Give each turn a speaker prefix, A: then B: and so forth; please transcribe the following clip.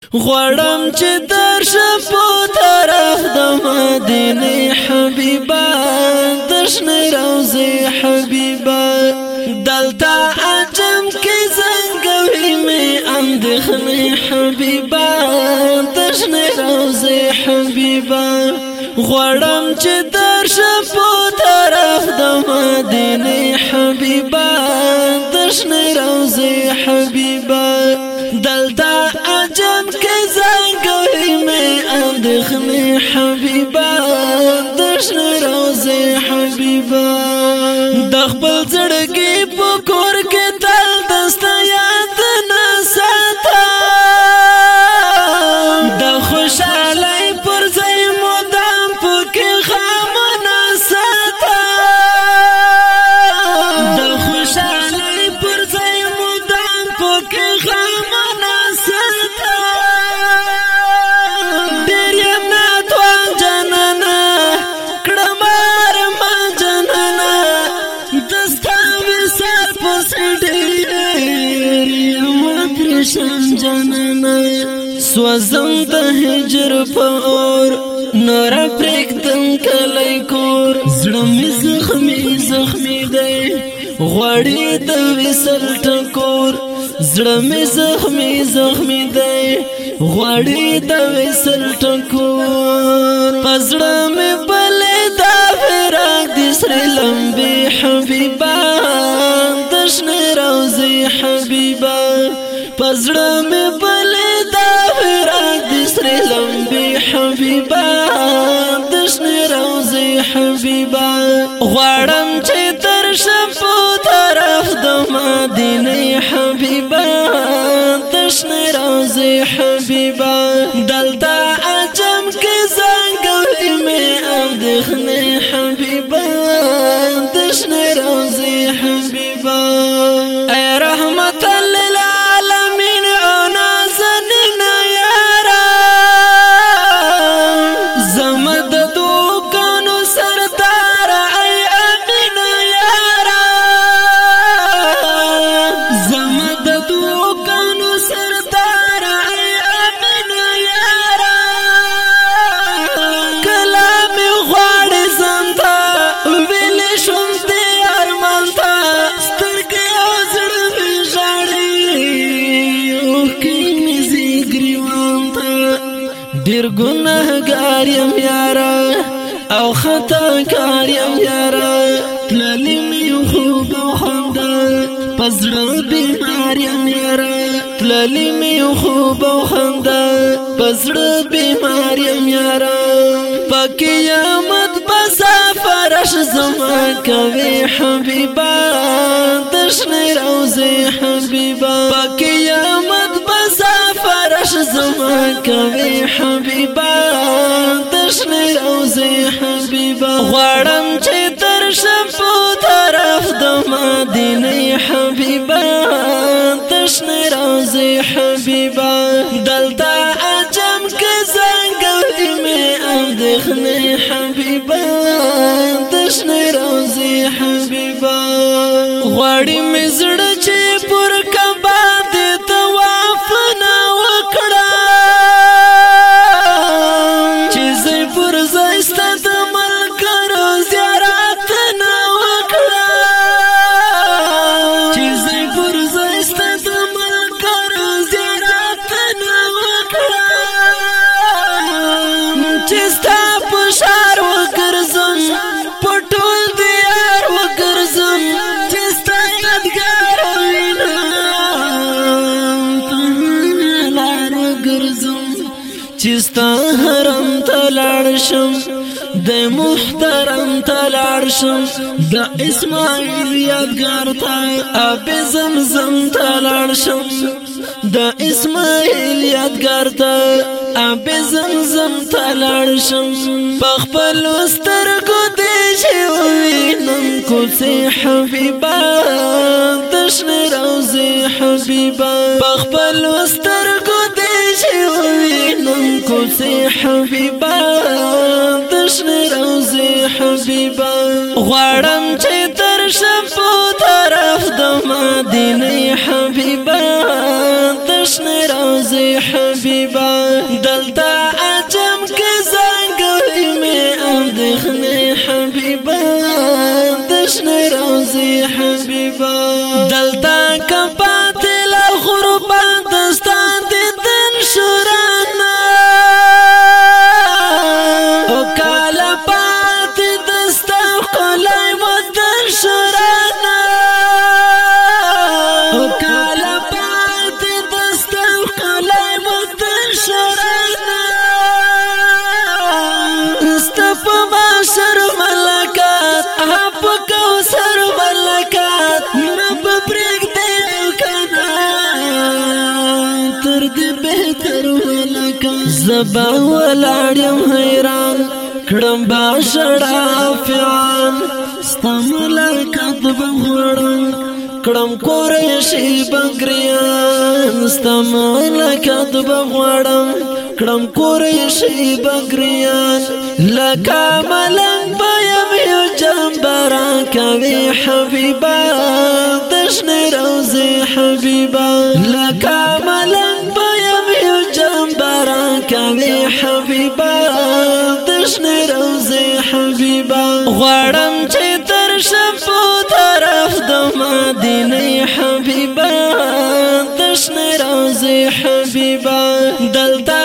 A: غړم چې درشم په طرف د مدینه حبیبا دشنه روزه حبیبا دلتا عجم کې زنګوي مې اندخنه حبیبا دشنه روزه حبیبا غړم چې درشم په طرف د مدینه حبیبا دشنه روزه حبیبا دلتا عجم کې زنګوي مې اندخنه حبیبا دشنه روزه حبیبا د خپل زړګي په کور کې تل دستا یاد نه ساته د خوشالۍ پر ځای مدام پکې غم نه ساته د خوشالۍ پر ځای مدام پکې غم نه ساته ډېر یم ناتوان جنانه کړم ارمان جنانه دستا وصال پس ډېر یم پریشان جنانه سوزم د هجر په اور نور پرېږدم کلی کور زړه مې زخمي دی غواړي د وصل ټکور زړه مې زخمي دی غواړي د وصل ټکور په زړه مې بلې دا فراق د سرې لمبې حبیبا دشنه روزې حبیبا په زړه مې بلې دا فراق د سرې لمبې حبیبا دشنه روزې حبیبا غواړم چې درشم په طرف د مدینه حبیبا دشنه روزې حبیبا دلتا عجم کې زنګوي مې اندخنه حبیبا دشنه روزې حبیبا ای رحمت للعالمین او نازنین یارا زمد دوکانو سردار ای امین یارا زمد دوکانو سردار ای امین یارا کلام غواړي زنده ویلې شوم دې ارمان ته سترګې او زړه مې ژاړي اوښکې مې ځي ګریوان ته ډېر ګنهګار یم یاره او خطاکار یم یاره تللې مې خوب او خندا په زړه بیمار یم یاره تللې مې خوب او خندا په زړه بیمار یم یاره په قیامت به سفرش زما کوي حبیبا دشنه روزې حبیبا په قیامت به سفرش زما کوي حبیبا دشنه روزې حبیبا غواړم چې درشم په طرف د مدینه حبیبا دشنه روزې حبیبا دلتا عجم کې زنګوي مې اندخنه حبیبا دشنه روزې حبیبا غواړي مې زړه چې پر کعبه دې طواف نه وکړه چې زه پر ځای ستا د ملګرو زیارت نه وکړه چې زه پر ځای ستا د ملګرو زیارت نه وکړه چې ستا په ښار وګرځم په ټول دیار وګرځم چې ستا یادګار وینم په لار وګرځم چې ستا حرم ته لاړ شم د محترم ته لاړ شم د اسماعیل یادګار ته آب زمزم ته لاړ شم د اسماعیل یادګار ته آب زمزم ته لاړ شم په خپلو سترګو دې چې ووینم کوڅې حبیبا دشنه روزې حبیبا په خپلو سترګو دې چې ووینم کوڅې حبیبا دشنه روزې حبیبا غواړم چې درشم په طرف د مدینه حبیبا دشنه روزې حبیبا حبیبا دلتا عجم کے زنگوی میں اندخنے حبیبا دشن روزی حبیبا دلتا کپات لغربا دستان دی دن شرانا او کالا پات دستا قلای ودن شرانا او کالا پات دستا قلای ودن شرانا استف باشر ملکات احب کوسر ملکات رب برگ دیو کنا ترد بہتر ملکات زبا ولاریم حیران کڑم باشڑا فیان ستا ملکات بغوڑن کڑم قریشی بگریان ستا ملکات بغوڑن کڑم قریشی بگریان لکا ملنگ بایم یو جنبرا کوي حبیبا دشن روزی حبیبا لکا ملنگ بایم یو جنبرا کوي حبیبا دشن روزی حبیبا غوارم چه تر شپو طرف دو مدینه حبیبا دشن روزی حبیبا دلتا